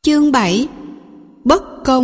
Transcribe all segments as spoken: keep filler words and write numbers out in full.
Chương bảy. Bất công.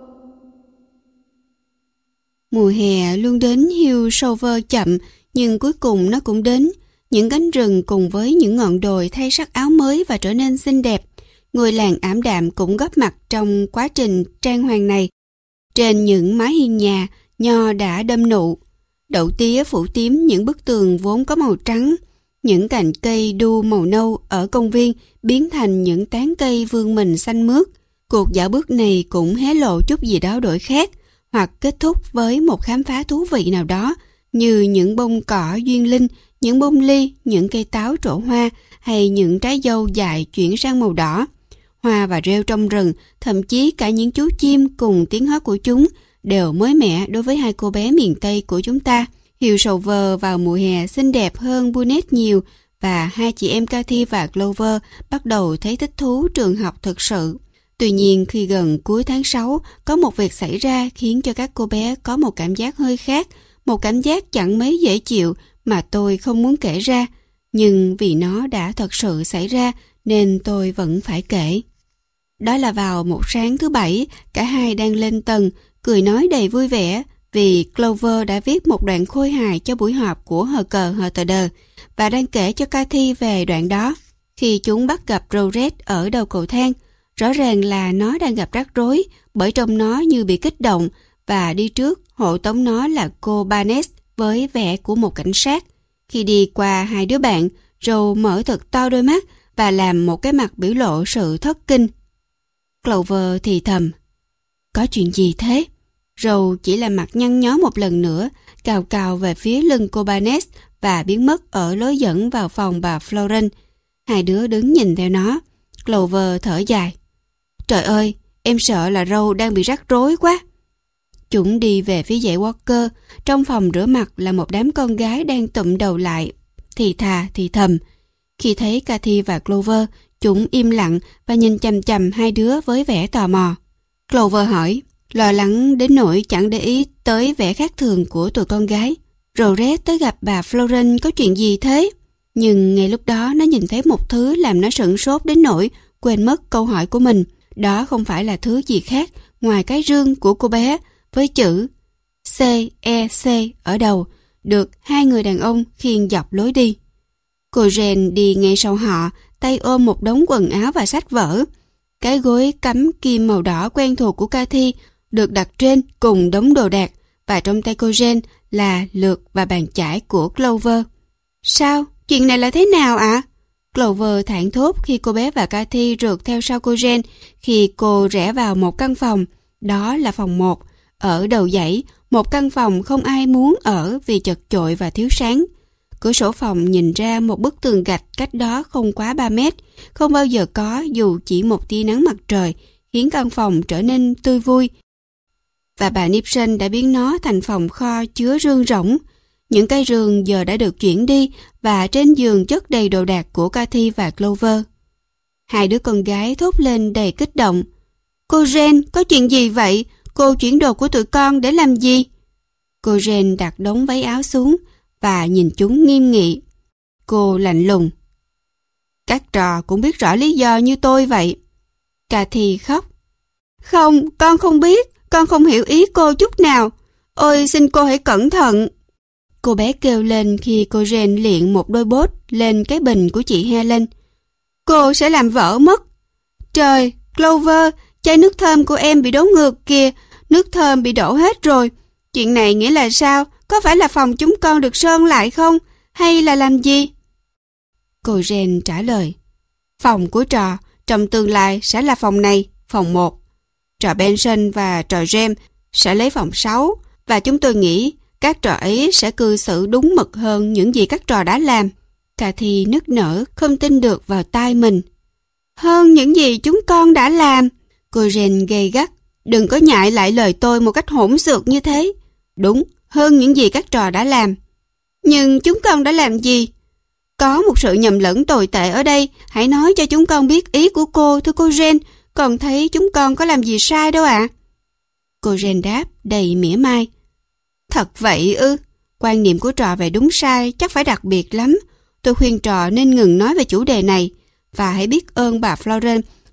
Mùa hè luôn đến hiu Silver chậm, nhưng cuối cùng nó cũng đến. Những cánh rừng cùng với những ngọn đồi thay sắc áo mới và trở nên xinh đẹp. Ngôi làng ảm đạm cũng góp mặt trong quá trình trang hoàng này. Trên những mái hiên nhà, nho đã đâm nụ. Đậu tía phủ tím những bức tường vốn có màu trắng. Những cành cây đu màu nâu ở công viên biến thành những tán cây vươn mình xanh mướt. Cuộc dạo bước này cũng hé lộ chút gì đó đổi khác, hoặc kết thúc với một khám phá thú vị nào đó, như những bông cỏ duyên linh, những bông ly, những cây táo trổ hoa, hay những trái dâu dại chuyển sang màu đỏ. Hoa và rêu trong rừng, thậm chí cả những chú chim cùng tiếng hót của chúng, đều mới mẻ đối với hai cô bé miền Tây của chúng ta. Hill Silver vào mùa hè xinh đẹp hơn Bunnet nhiều, và hai chị em Cathy và Clover bắt đầu thấy thích thú trường học thực sự. Tuy nhiên, khi gần cuối tháng sáu, có một việc xảy ra khiến cho các cô bé có một cảm giác hơi khác, một cảm giác chẳng mấy dễ chịu mà tôi không muốn kể ra. Nhưng vì nó đã thật sự xảy ra nên tôi vẫn phải kể. Đó là vào một sáng thứ bảy, cả hai đang lên tầng, cười nói đầy vui vẻ, vì Clover đã viết một đoạn khôi hài cho buổi họp của hờ cờ hờ tờ đờ và đang kể cho Cathy về đoạn đó. Khi chúng bắt gặp Rosette ở đầu cầu thang, rõ ràng là nó đang gặp rắc rối bởi trông nó như bị kích động, và đi trước hộ tống nó là cô Barnes với vẻ của một cảnh sát. Khi đi qua hai đứa bạn, Rose mở thật to đôi mắt và làm một cái mặt biểu lộ sự thất kinh. Clover thì thầm: "Có chuyện gì thế?" Rose chỉ là mặt nhăn nhó một lần nữa, cào cào về phía lưng cô Barnes và biến mất ở lối dẫn vào phòng bà Florence. Hai đứa đứng nhìn theo nó. Clover thở dài: "Trời ơi, em sợ là Rose đang bị rắc rối quá." Chúng đi về phía dãy Walker. Trong phòng rửa mặt là một đám con gái đang tụm đầu lại, thì thà thì thầm. Khi thấy Cathy và Clover, chúng im lặng và nhìn chằm chằm hai đứa với vẻ tò mò. Clover hỏi, lo lắng đến nỗi chẳng để ý tới vẻ khác thường của tụi con gái: "Rosette tới gặp bà Florence có chuyện gì thế?" Nhưng ngay lúc đó nó nhìn thấy một thứ làm nó sửng sốt đến nỗi quên mất câu hỏi của mình. Đó không phải là thứ gì khác ngoài cái rương của cô bé với chữ C E C ở đầu, được hai người đàn ông khiêng dọc lối đi. Cô Jane đi ngay sau họ, tay ôm một đống quần áo và sách vở. Cái gối cắm kim màu đỏ quen thuộc của Cathy được đặt trên cùng đống đồ đạc, và trong tay cô Jane là lược và bàn chải của Clover. "Sao? Chuyện này là thế nào ạ?" À? Clover thảng thốt khi cô bé và Cathy rượt theo sau cô Jane khi cô rẽ vào một căn phòng. Đó là phòng một, ở đầu dãy, một căn phòng không ai muốn ở vì chật chội và thiếu sáng. Cửa sổ phòng nhìn ra một bức tường gạch cách đó không quá ba mét, không bao giờ có dù chỉ một tia nắng mặt trời, khiến căn phòng trở nên tươi vui. Và bà Nipson đã biến nó thành phòng kho chứa rương rỗng. Những cây rương giờ đã được chuyển đi, và trên giường chất đầy đồ đạc của Cathy và Clover. Hai đứa con gái thốt lên đầy kích động: "Cô Jane, có chuyện gì vậy? Cô chuyển đồ của tụi con để làm gì?" Cô Jane đặt đống váy áo xuống và nhìn chúng nghiêm nghị. Cô lạnh lùng: "Các trò cũng biết rõ lý do như tôi vậy." Cathy khóc: "Không, con không biết, con không hiểu ý cô chút nào. Ôi, xin cô hãy cẩn thận." Cô bé kêu lên khi cô Jane liệng một đôi bốt lên cái bình của chị Helen. "Cô sẽ làm vỡ mất." "Trời, Clover, chai nước thơm của em bị đổ ngược kìa, nước thơm bị đổ hết rồi. Chuyện này nghĩa là sao? Có phải là phòng chúng con được sơn lại không? Hay là làm gì?" Cô Jane trả lời: "Phòng của trò trong tương lai sẽ là phòng này, phòng một. Trò Benson và trò James sẽ lấy phòng sáu, và chúng tôi nghĩ các trò ấy sẽ cư xử đúng mực hơn những gì các trò đã làm." Cathy nức nở, không tin được vào tai mình. "Hơn những gì chúng con đã làm?" Cô Jane gay gắt: "Đừng có nhại lại lời tôi một cách hỗn xược như thế." "Đúng, hơn những gì các trò đã làm." "Nhưng chúng con đã làm gì?" "Có một sự nhầm lẫn tồi tệ ở đây. Hãy nói cho chúng con biết ý của cô, thưa cô Jane. Còn thấy chúng con có làm gì sai đâu ạ." À? Cô Jane đáp đầy mỉa mai: "Thật vậy ư? Quan niệm của trò về đúng sai chắc phải đặc biệt lắm. Tôi khuyên trò nên ngừng nói về chủ đề này, và hãy biết ơn bà Florence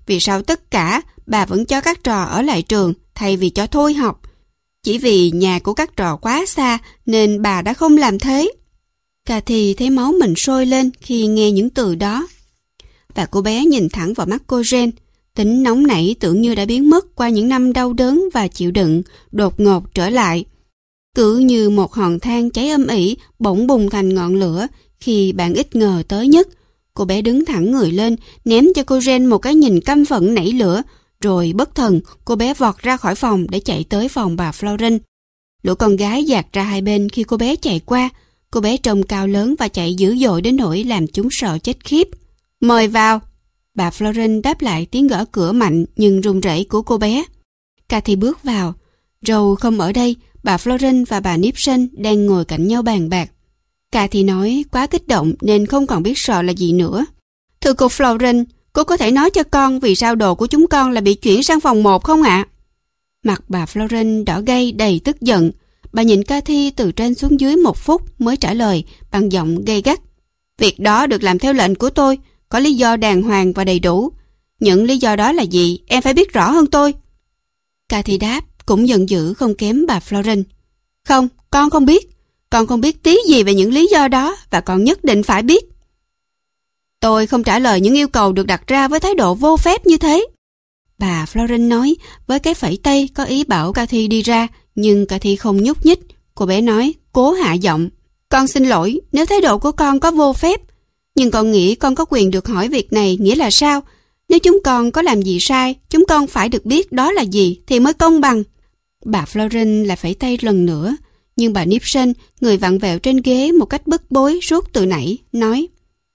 vì sao tất cả bà vẫn cho các trò ở lại trường thay vì cho thôi học. Chỉ vì nhà của các trò quá xa nên bà đã không làm thế. Cathy thấy máu mình sôi lên khi nghe những từ đó. Và cô bé nhìn thẳng vào mắt cô Jane. Tính nóng nảy tưởng như đã biến mất qua những năm đau đớn và chịu đựng, đột ngột trở lại. Cứ như một hòn than cháy âm ỉ bỗng bùng thành ngọn lửa khi bạn ít ngờ tới nhất. Cô bé đứng thẳng người lên, ném cho cô Jane một cái nhìn căm phẫn nảy lửa, rồi bất thần cô bé vọt ra khỏi phòng để chạy tới phòng bà Florence. Lũ con gái dạt ra hai bên khi cô bé chạy qua. Cô bé trông cao lớn và chạy dữ dội đến nỗi làm chúng sợ chết khiếp. Mời vào. Bà Florence đáp lại tiếng gõ cửa mạnh nhưng run rẩy của cô bé. Cathy bước vào. Joe không ở đây, bà Florence và bà Nipson đang ngồi cạnh nhau bàn bạc. Cathy nói quá kích động nên không còn biết sợ là gì nữa. Thưa cô Florence, cô có thể nói cho con vì sao đồ của chúng con là bị chuyển sang phòng một không ạ? Mặt bà Florence đỏ gay đầy tức giận. Bà nhìn Cathy từ trên xuống dưới một phút mới trả lời bằng giọng gay gắt. Việc đó được làm theo lệnh của tôi, có lý do đàng hoàng và đầy đủ. Những lý do đó là gì, em phải biết rõ hơn tôi. Cathy đáp, cũng giận dữ không kém bà Florence. Không, con không biết. Con không biết tí gì về những lý do đó và con nhất định phải biết. Tôi không trả lời những yêu cầu được đặt ra với thái độ vô phép như thế. Bà Florence nói với cái phẩy tay có ý bảo Cathy đi ra, nhưng Cathy không nhúc nhích. Cô bé nói, cố hạ giọng. Con xin lỗi nếu thái độ của con có vô phép. Nhưng con nghĩ con có quyền được hỏi việc này nghĩa là sao? Nếu chúng con có làm gì sai, chúng con phải được biết đó là gì thì mới công bằng. Bà Florence lại phẩy tay lần nữa. Nhưng bà Nipson, người vặn vẹo trên ghế một cách bức bối suốt từ nãy, nói: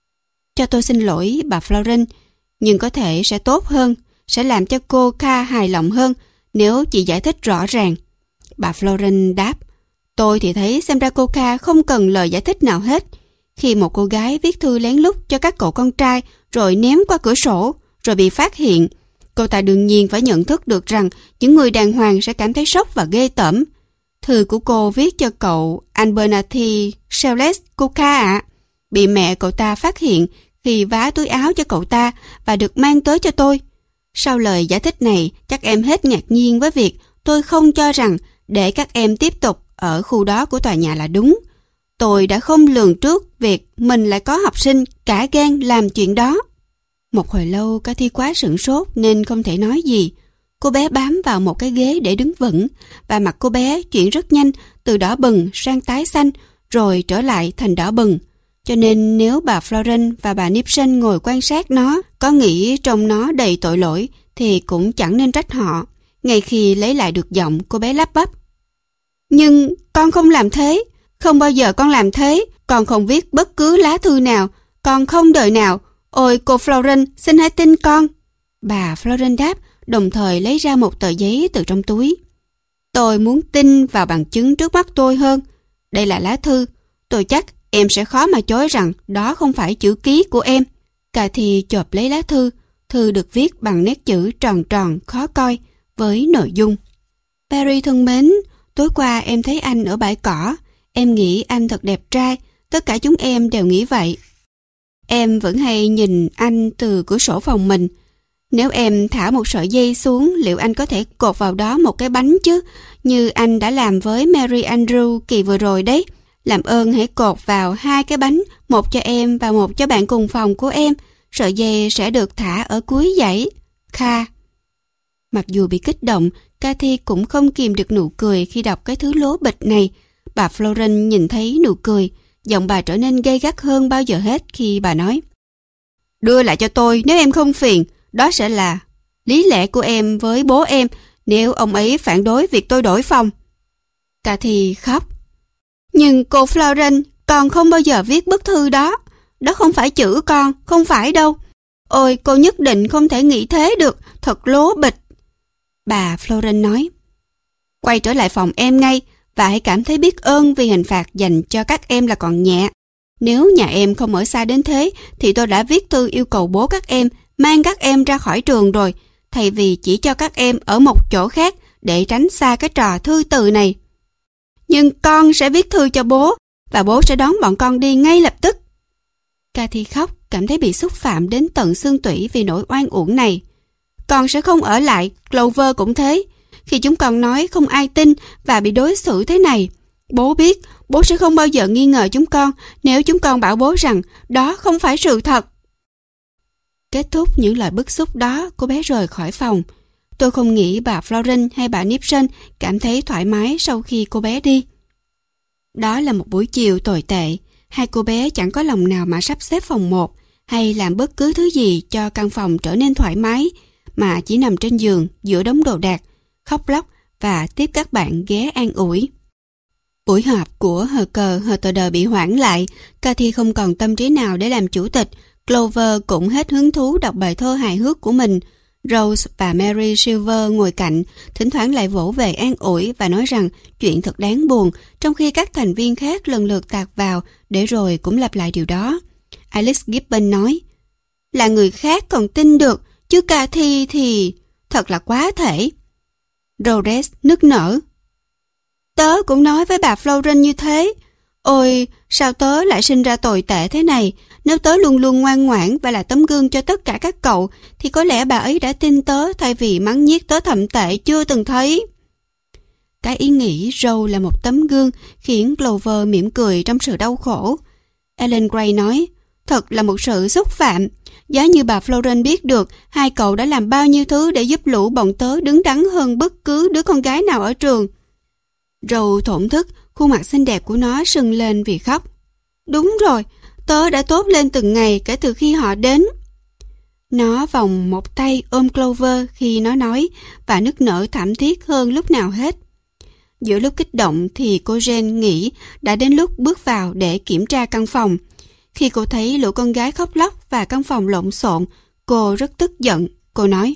Cho tôi xin lỗi bà Florence, nhưng có thể sẽ tốt hơn, sẽ làm cho cô Kha hài lòng hơn nếu chị giải thích rõ ràng. Bà Florence đáp: Tôi thì thấy xem ra cô Kha không cần lời giải thích nào hết. Khi một cô gái viết thư lén lút cho các cậu con trai rồi ném qua cửa sổ, rồi bị phát hiện, cô ta đương nhiên phải nhận thức được rằng những người đàng hoàng sẽ cảm thấy sốc và ghê tởm. Thư của cô viết cho cậu Albernati Sales Coca ạ, bị mẹ cậu ta phát hiện khi vá túi áo cho cậu ta và được mang tới cho tôi. Sau lời giải thích này, chắc em hết ngạc nhiên với việc tôi không cho rằng để các em tiếp tục ở khu đó của tòa nhà là đúng. Tôi đã không lường trước việc mình lại có học sinh cả gan làm chuyện đó. Một hồi lâu Cathy quá sửng sốt nên không thể nói gì. Cô bé bám vào một cái ghế để đứng vững và mặt cô bé chuyển rất nhanh từ đỏ bừng sang tái xanh rồi trở lại thành đỏ bừng. Cho nên nếu bà Florence và bà Nipson ngồi quan sát nó có nghĩ trong nó đầy tội lỗi thì cũng chẳng nên trách họ. Ngay khi lấy lại được giọng, cô bé lắp bắp: Nhưng con không làm thế, không bao giờ con làm thế, con không viết bất cứ lá thư nào, con không đời nào. Ôi cô Florence, xin hãy tin con. Bà Florence đáp, đồng thời lấy ra một tờ giấy từ trong túi. Tôi muốn tin vào bằng chứng trước mắt tôi hơn. Đây là lá thư. Tôi chắc em sẽ khó mà chối rằng đó không phải chữ ký của em. Cathy chộp lấy lá thư. Thư được viết bằng nét chữ tròn tròn khó coi với nội dung: Perry thân mến, tối qua em thấy anh ở bãi cỏ. Em nghĩ anh thật đẹp trai. Tất cả chúng em đều nghĩ vậy. Em vẫn hay nhìn anh từ cửa sổ phòng mình. Nếu em thả một sợi dây xuống, liệu anh có thể cột vào đó một cái bánh chứ? Như anh đã làm với Mary Andrew kỳ vừa rồi đấy. Làm ơn hãy cột vào hai cái bánh, một cho em và một cho bạn cùng phòng của em. Sợi dây sẽ được thả ở cuối dãy. Kha. Mặc dù bị kích động, Cathy cũng không kìm được nụ cười khi đọc cái thứ lố bịch này. Bà Florence nhìn thấy nụ cười, giọng bà trở nên gay gắt hơn bao giờ hết khi bà nói: Đưa lại cho tôi nếu em không phiền. Đó sẽ là lý lẽ của em với bố em nếu ông ấy phản đối việc tôi đổi phòng. Cathy khóc. Nhưng cô Florence, con không bao giờ viết bức thư đó. Đó không phải chữ con, không phải đâu. Ôi, cô nhất định không thể nghĩ thế được, thật lố bịch. Bà Florence nói: Quay trở lại phòng em ngay và hãy cảm thấy biết ơn vì hình phạt dành cho các em là còn nhẹ. Nếu nhà em không ở xa đến thế thì tôi đã viết thư yêu cầu bố các em mang các em ra khỏi trường rồi, thay vì chỉ cho các em ở một chỗ khác để tránh xa cái trò thư từ này. Nhưng con sẽ viết thư cho bố và bố sẽ đón bọn con đi ngay lập tức. Cathy khóc, cảm thấy bị xúc phạm đến tận xương tủy vì nỗi oan uổng này. con sẽ không ở lại, Clover cũng thế. Khi chúng con nói không ai tin và bị đối xử thế này, bố biết bố sẽ không bao giờ nghi ngờ chúng con nếu chúng con bảo bố rằng đó không phải sự thật. Kết thúc những lời bức xúc đó, cô bé rời khỏi phòng. Tôi không nghĩ bà Florence hay bà Nixon cảm thấy thoải mái sau khi cô bé đi. Đó là một buổi chiều tồi tệ. Hai cô bé chẳng có lòng nào mà sắp xếp phòng một hay làm bất cứ thứ gì cho căn phòng trở nên thoải mái, mà chỉ nằm trên giường giữa đống đồ đạc, khóc lóc và tiếp các bạn ghé an ủi. Buổi họp của hờ cờ hờ tờ đờ bị hoãn lại. Cathy không còn tâm trí nào để làm chủ tịch. Clover cũng hết hứng thú đọc bài thơ hài hước của mình. Rose và Mary Silver ngồi cạnh, thỉnh thoảng lại vỗ về an ủi và nói rằng chuyện thật đáng buồn, trong khi các thành viên khác lần lượt tạt vào để rồi cũng lặp lại điều đó. Alice Gibbon nói, là người khác còn tin được, chứ Cathy thì thật là quá thể. Rhodes nức nở, tớ cũng nói với bà Florence như thế. Ôi, sao tớ lại sinh ra tồi tệ thế này? Nếu tớ luôn luôn ngoan ngoãn và là tấm gương cho tất cả các cậu, thì có lẽ bà ấy đã tin tớ thay vì mắng nhiếc tớ thậm tệ chưa từng thấy. Cái ý nghĩ Rose là một tấm gương khiến Clover mỉm cười trong sự đau khổ. Ellen Gray nói, thật là một sự xúc phạm. Giá như bà Florence biết được hai cậu đã làm bao nhiêu thứ để giúp lũ bọn tớ đứng đắn hơn bất cứ đứa con gái nào ở trường. Rose thổn thức, khuôn mặt xinh đẹp của nó sưng lên vì khóc. Đúng rồi, tớ đã tốt lên từng ngày kể từ khi họ đến. Nó vòng một tay ôm Clover khi nó nói và nức nở thảm thiết hơn lúc nào hết. Giữa lúc kích động thì cô Jane nghĩ đã đến lúc bước vào để kiểm tra căn phòng. Khi cô thấy lũ con gái khóc lóc và căn phòng lộn xộn, cô rất tức giận. Cô nói,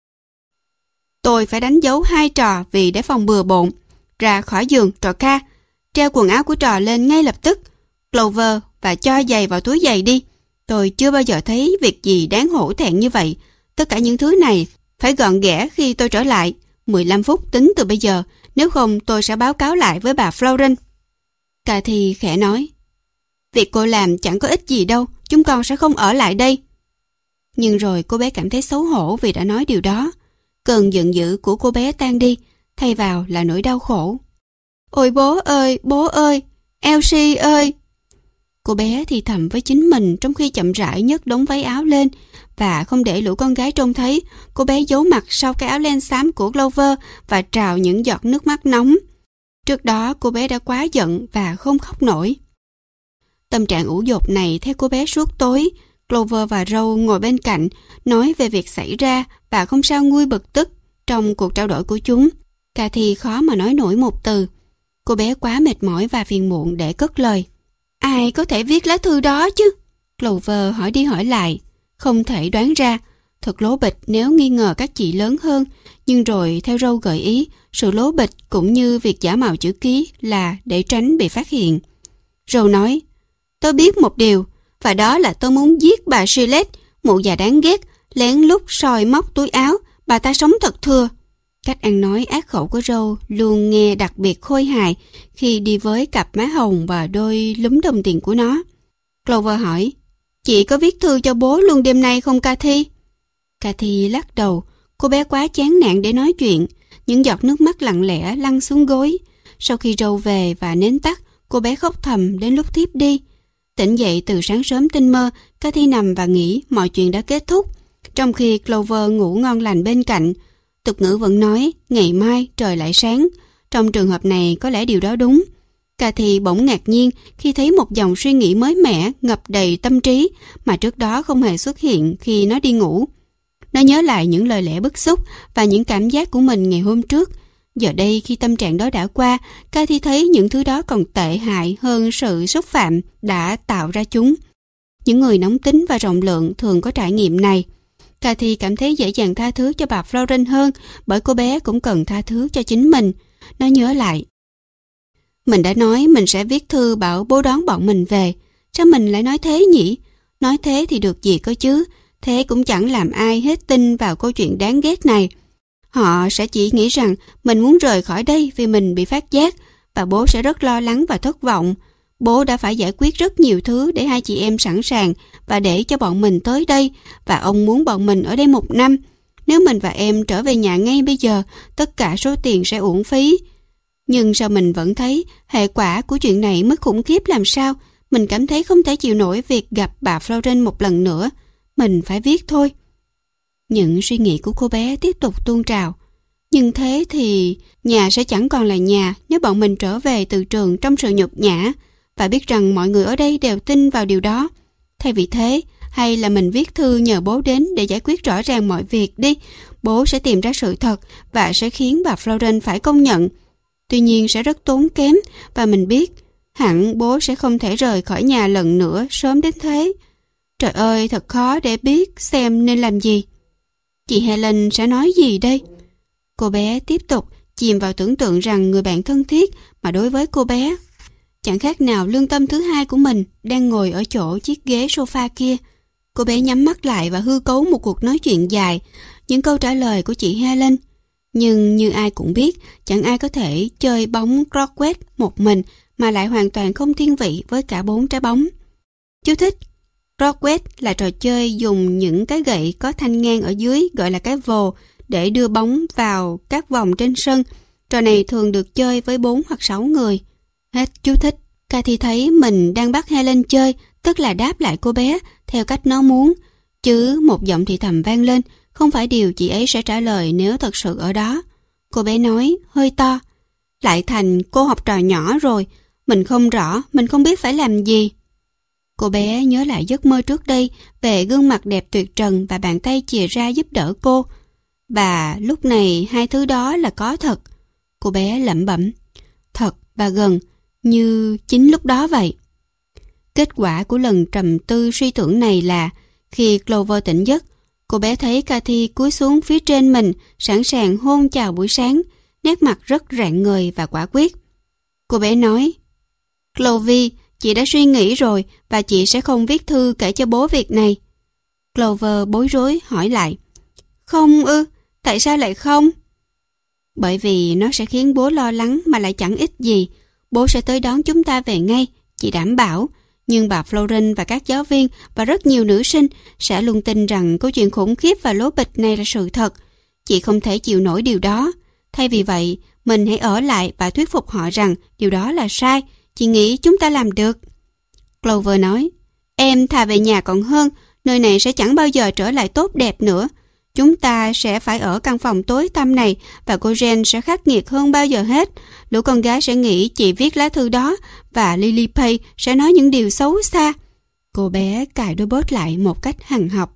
tôi phải đánh dấu hai trò vì để phòng bừa bộn. Ra khỏi giường, trò ca, treo quần áo của trò lên ngay lập tức. Clover, và cho giày vào túi giày đi. Tôi chưa bao giờ thấy việc gì đáng hổ thẹn như vậy. Tất cả những thứ này phải gọn ghẽ khi tôi trở lại. mười lăm phút tính từ bây giờ, nếu không tôi sẽ báo cáo lại với bà Florence. Cathy khẽ nói, việc cô làm chẳng có ích gì đâu, chúng con sẽ không ở lại đây. Nhưng rồi cô bé cảm thấy xấu hổ vì đã nói điều đó. Cơn giận dữ của cô bé tan đi, thay vào là nỗi đau khổ. Ôi bố ơi, bố ơi, Elsie ơi! Cô bé thì thầm với chính mình trong khi chậm rãi nhấc đống váy áo lên và không để lũ con gái trông thấy. Cô bé giấu mặt sau cái áo len xám của Clover và trào những giọt nước mắt nóng. Trước đó cô bé đã quá giận và không khóc nổi. Tâm trạng ủ dột này theo cô bé suốt tối. Clover và Rose ngồi bên cạnh nói về việc xảy ra và không sao nguôi bực tức trong cuộc trao đổi của chúng. Cathy khó mà nói nổi một từ. Cô bé quá mệt mỏi và phiền muộn để cất lời. Ai có thể viết lá thư đó chứ? Clover hỏi đi hỏi lại. Không thể đoán ra. Thật lố bịch nếu nghi ngờ các chị lớn hơn. Nhưng rồi theo Rose gợi ý, sự lố bịch cũng như việc giả mạo chữ ký là để tránh bị phát hiện. Rose nói, tôi biết một điều, và đó là tôi muốn giết bà Gillette, mụ già đáng ghét, lén lút soi móc túi áo. Bà ta sống thật thưa. Cách ăn nói ác khẩu của Rose luôn nghe đặc biệt khôi hài khi đi với cặp má hồng và đôi lúm đồng tiền của nó. Clover hỏi, chị có viết thư cho bố luôn đêm nay không Cathy? Cathy lắc đầu. Cô bé quá chán nản để nói chuyện. Những giọt nước mắt lặng lẽ lăn xuống gối. Sau khi Rose về và nến tắt, cô bé khóc thầm đến lúc thiếp đi. Tỉnh dậy từ sáng sớm tinh mơ, Cathy nằm và nghĩ mọi chuyện đã kết thúc. Trong khi Clover ngủ ngon lành bên cạnh. Tục ngữ vẫn nói, ngày mai trời lại sáng. Trong trường hợp này có lẽ điều đó đúng. Cathy bỗng ngạc nhiên khi thấy một dòng suy nghĩ mới mẻ ngập đầy tâm trí mà trước đó không hề xuất hiện khi nó đi ngủ. Nó nhớ lại những lời lẽ bức xúc và những cảm giác của mình ngày hôm trước. Giờ đây khi tâm trạng đó đã qua, Cathy thấy những thứ đó còn tệ hại hơn sự xúc phạm đã tạo ra chúng. Những người nóng tính và rộng lượng thường có trải nghiệm này. Cathy cảm thấy dễ dàng tha thứ cho bà Florence hơn bởi cô bé cũng cần tha thứ cho chính mình. Nó nhớ lại. Mình đã nói mình sẽ viết thư bảo bố đón bọn mình về. Sao mình lại nói thế nhỉ? Nói thế thì được gì cơ chứ? Thế cũng chẳng làm ai hết tin vào câu chuyện đáng ghét này. Họ sẽ chỉ nghĩ rằng mình muốn rời khỏi đây vì mình bị phát giác và bố sẽ rất lo lắng và thất vọng. Bố đã phải giải quyết rất nhiều thứ để hai chị em sẵn sàng và để cho bọn mình tới đây và ông muốn bọn mình ở đây một năm. Nếu mình và em trở về nhà ngay bây giờ, tất cả số tiền sẽ uổng phí. Nhưng sao mình vẫn thấy hệ quả của chuyện này mới khủng khiếp làm sao. Mình cảm thấy không thể chịu nổi việc gặp bà Florence một lần nữa. Mình phải viết thôi. Những suy nghĩ của cô bé tiếp tục tuôn trào. Nhưng thế thì nhà sẽ chẳng còn là nhà nếu bọn mình trở về từ trường trong sự nhục nhã và biết rằng mọi người ở đây đều tin vào điều đó. Thay vì thế, hay là mình viết thư nhờ bố đến để giải quyết rõ ràng mọi việc đi. Bố sẽ tìm ra sự thật và sẽ khiến bà Florence phải công nhận. Tuy nhiên sẽ rất tốn kém và mình biết hẳn bố sẽ không thể rời khỏi nhà lần nữa sớm đến thế. Trời ơi, thật khó để biết xem nên làm gì. Chị Helen sẽ nói gì đây? Cô bé tiếp tục chìm vào tưởng tượng rằng người bạn thân thiết mà đối với cô bé chẳng khác nào lương tâm thứ hai của mình đang ngồi ở chỗ chiếc ghế sofa kia. Cô bé nhắm mắt lại và hư cấu một cuộc nói chuyện dài, những câu trả lời của chị Helen. Nhưng như ai cũng biết, chẳng ai có thể chơi bóng croquet một mình mà lại hoàn toàn không thiên vị với cả bốn trái bóng. Chú thích: croquet là trò chơi dùng những cái gậy có thanh ngang ở dưới gọi là cái vồ để đưa bóng vào các vòng trên sân. Trò này thường được chơi với bốn hoặc sáu người. Hết chú thích. Cathy thấy mình đang bắt Helen chơi, tức là đáp lại cô bé theo cách nó muốn. Chứ một giọng thì thầm vang lên, không phải điều chị ấy sẽ trả lời nếu thật sự ở đó. Cô bé nói hơi to: lại thành cô học trò nhỏ rồi, mình không rõ, mình không biết phải làm gì. Cô bé nhớ lại giấc mơ trước đây về gương mặt đẹp tuyệt trần và bàn tay chìa ra giúp đỡ cô. Và lúc này hai thứ đó là có thật. Cô bé lẩm bẩm: thật và gần, như chính lúc đó vậy. Kết quả của lần trầm tư suy tưởng này là khi Clover tỉnh giấc, cô bé thấy Cathy cúi xuống phía trên mình, sẵn sàng hôn chào buổi sáng, nét mặt rất rạng ngời và quả quyết. Cô bé nói: Clovy, chị đã suy nghĩ rồi và chị sẽ không viết thư kể cho bố việc này. Clover bối rối hỏi lại: không ư, tại sao lại không? Bởi vì nó sẽ khiến bố lo lắng mà lại chẳng ích gì. Bố sẽ tới đón chúng ta về ngay, chị đảm bảo. Nhưng bà Florence và các giáo viên và rất nhiều nữ sinh sẽ luôn tin rằng câu chuyện khủng khiếp và lố bịch này là sự thật. Chị không thể chịu nổi điều đó. Thay vì vậy, mình hãy ở lại và thuyết phục họ rằng điều đó là sai. Chị nghĩ chúng ta làm được. Clover nói: em thà về nhà còn hơn, nơi này sẽ chẳng bao giờ trở lại tốt đẹp nữa. Chúng ta sẽ phải ở căn phòng tối tăm này và cô Jen sẽ khắc nghiệt hơn bao giờ hết. Lũ con gái sẽ nghĩ chị viết lá thư đó và Lily Pay sẽ nói những điều xấu xa. Cô bé cài đôi bốt lại một cách hằn học.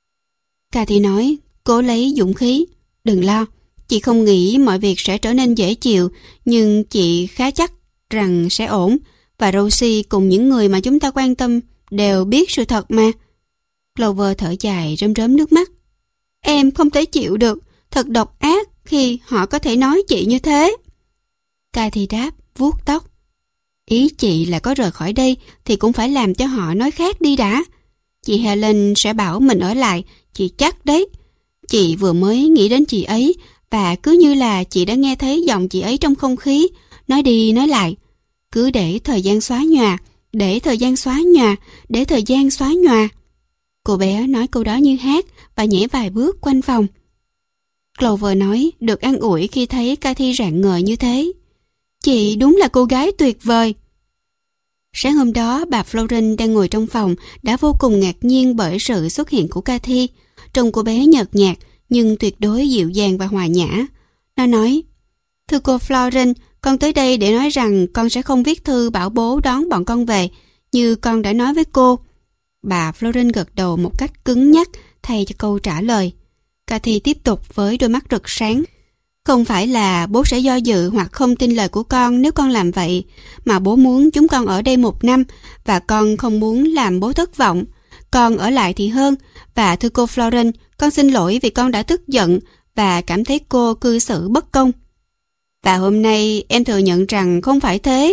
Cathy nói, cố lấy dũng khí. Đừng lo, chị không nghĩ mọi việc sẽ trở nên dễ chịu, nhưng chị khá chắc rằng sẽ ổn. Và Rosie cùng những người mà chúng ta quan tâm đều biết sự thật mà. Clover thở dài rơm rớm nước mắt. Em không thể chịu được, thật độc ác khi họ có thể nói chị như thế. Cathy đáp, vuốt tóc. Ý chị là có rời khỏi đây thì cũng phải làm cho họ nói khác đi đã. Chị Helen sẽ bảo mình ở lại, chị chắc đấy. Chị vừa mới nghĩ đến chị ấy và cứ như là chị đã nghe thấy giọng chị ấy trong không khí, nói đi nói lại. Cứ để thời gian xóa nhòa, để thời gian xóa nhòa, để thời gian xóa nhòa. Cô bé nói câu đó như hát và nhảy vài bước quanh phòng. Clover nói được an ủi khi thấy Cathy rạng ngời như thế. Chị đúng là cô gái tuyệt vời. Sáng hôm đó, bà Florence đang ngồi trong phòng đã vô cùng ngạc nhiên bởi sự xuất hiện của Cathy. Trông cô bé nhợt nhạt nhưng tuyệt đối dịu dàng và hòa nhã. Nó nói, thưa cô Florence, con tới đây để nói rằng con sẽ không viết thư bảo bố đón bọn con về, như con đã nói với cô. Bà Florence gật đầu một cách cứng nhắc thay cho câu trả lời. Cathy tiếp tục với đôi mắt rực sáng. Không phải là bố sẽ do dự hoặc không tin lời của con nếu con làm vậy, mà bố muốn chúng con ở đây một năm và con không muốn làm bố thất vọng. Con ở lại thì hơn. Và thưa cô Florence, con xin lỗi vì con đã tức giận và cảm thấy cô cư xử bất công. Và hôm nay em thừa nhận rằng không phải thế.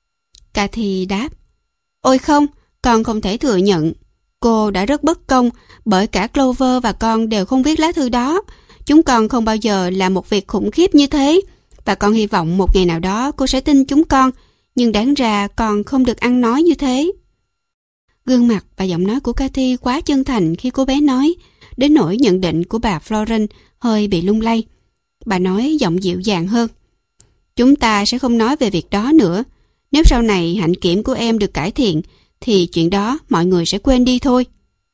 Cathy đáp, ôi không, con không thể thừa nhận. Cô đã rất bất công bởi cả Clover và con đều không viết lá thư đó. Chúng con không bao giờ làm một việc khủng khiếp như thế. Và con hy vọng một ngày nào đó cô sẽ tin chúng con. Nhưng đáng ra con không được ăn nói như thế. Gương mặt và giọng nói của Cathy quá chân thành khi cô bé nói. đến nỗi nhận định của bà Florence hơi bị lung lay. Bà nói giọng dịu dàng hơn. Chúng ta sẽ không nói về việc đó nữa. Nếu sau này hạnh kiểm của em được cải thiện, thì chuyện đó mọi người sẽ quên đi thôi.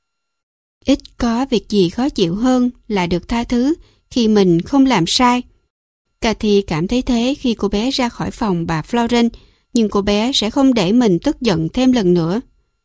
Ít có việc gì khó chịu hơn là được tha thứ khi mình không làm sai. Cathy cảm thấy thế khi cô bé ra khỏi phòng bà Florence, nhưng cô bé sẽ không để mình tức giận thêm lần nữa.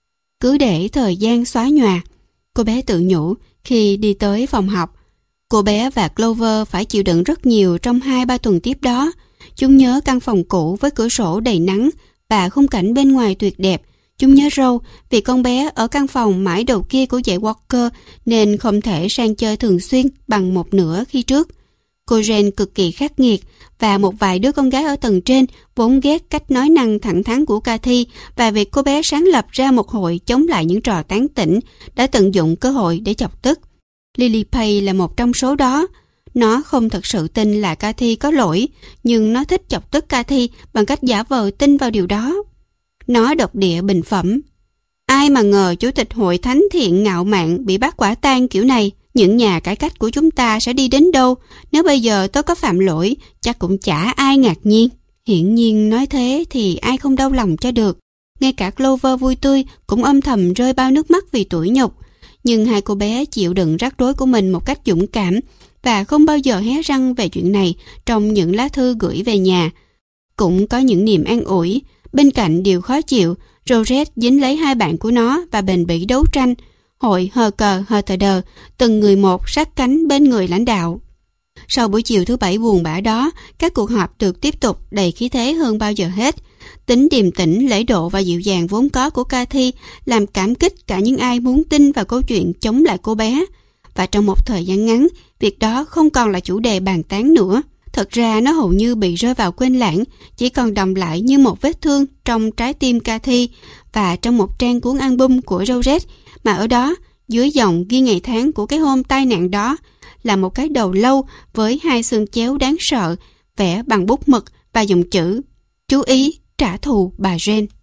Cứ để thời gian xóa nhòa, cô bé tự nhủ khi đi tới phòng học. Cô bé và Clover phải chịu đựng rất nhiều trong hai ba tuần tiếp đó. Chúng nhớ căn phòng cũ với cửa sổ đầy nắng và khung cảnh bên ngoài tuyệt đẹp. Chúng nhớ Rose vì con bé ở căn phòng mãi đầu kia của dãy Walker nên không thể sang chơi thường xuyên bằng một nửa khi trước. Cô Jane cực kỳ khắc nghiệt và một vài đứa con gái ở tầng trên vốn ghét cách nói năng thẳng thắn của Cathy và việc cô bé sáng lập ra một hội chống lại những trò tán tỉnh đã tận dụng cơ hội để chọc tức. Lily Page là một trong số đó. Nó không thật sự tin là Cathy có lỗi, nhưng nó thích chọc tức Cathy bằng cách giả vờ tin vào điều đó. Nó độc địa bình phẩm. Ai mà ngờ chủ tịch hội thánh thiện ngạo mạn bị bắt quả tang kiểu này. Những nhà cải cách của chúng ta sẽ đi đến đâu? Nếu bây giờ tôi có phạm lỗi, chắc cũng chả ai ngạc nhiên. Hiển nhiên nói thế thì ai không đau lòng cho được. Ngay cả Clover vui tươi cũng âm thầm rơi bao nước mắt vì tủi nhục. Nhưng hai cô bé chịu đựng rắc rối của mình một cách dũng cảm và không bao giờ hé răng về chuyện này trong những lá thư gửi về nhà. Cũng có những niềm an ủi. Bên cạnh điều khó chịu, Rosette dính lấy hai bạn của nó và bền bỉ đấu tranh. Hội hờ cờ hờ tờ đờ, từng người một sát cánh bên người lãnh đạo. Sau buổi chiều thứ bảy buồn bã đó, các cuộc họp được tiếp tục đầy khí thế hơn bao giờ hết. Tính điềm tĩnh, lễ độ và dịu dàng vốn có của Cathy làm cảm kích cả những ai muốn tin vào câu chuyện chống lại cô bé. Và trong một thời gian ngắn, việc đó không còn là chủ đề bàn tán nữa. Thật ra nó hầu như bị rơi vào quên lãng, chỉ còn đọng lại như một vết thương trong trái tim Cathy và trong một trang cuốn album của Rosette, mà ở đó, dưới dòng ghi ngày tháng của cái hôm tai nạn đó, là một cái đầu lâu với hai xương chéo đáng sợ, vẽ bằng bút mực và dòng chữ: chú ý trả thù bà Jane.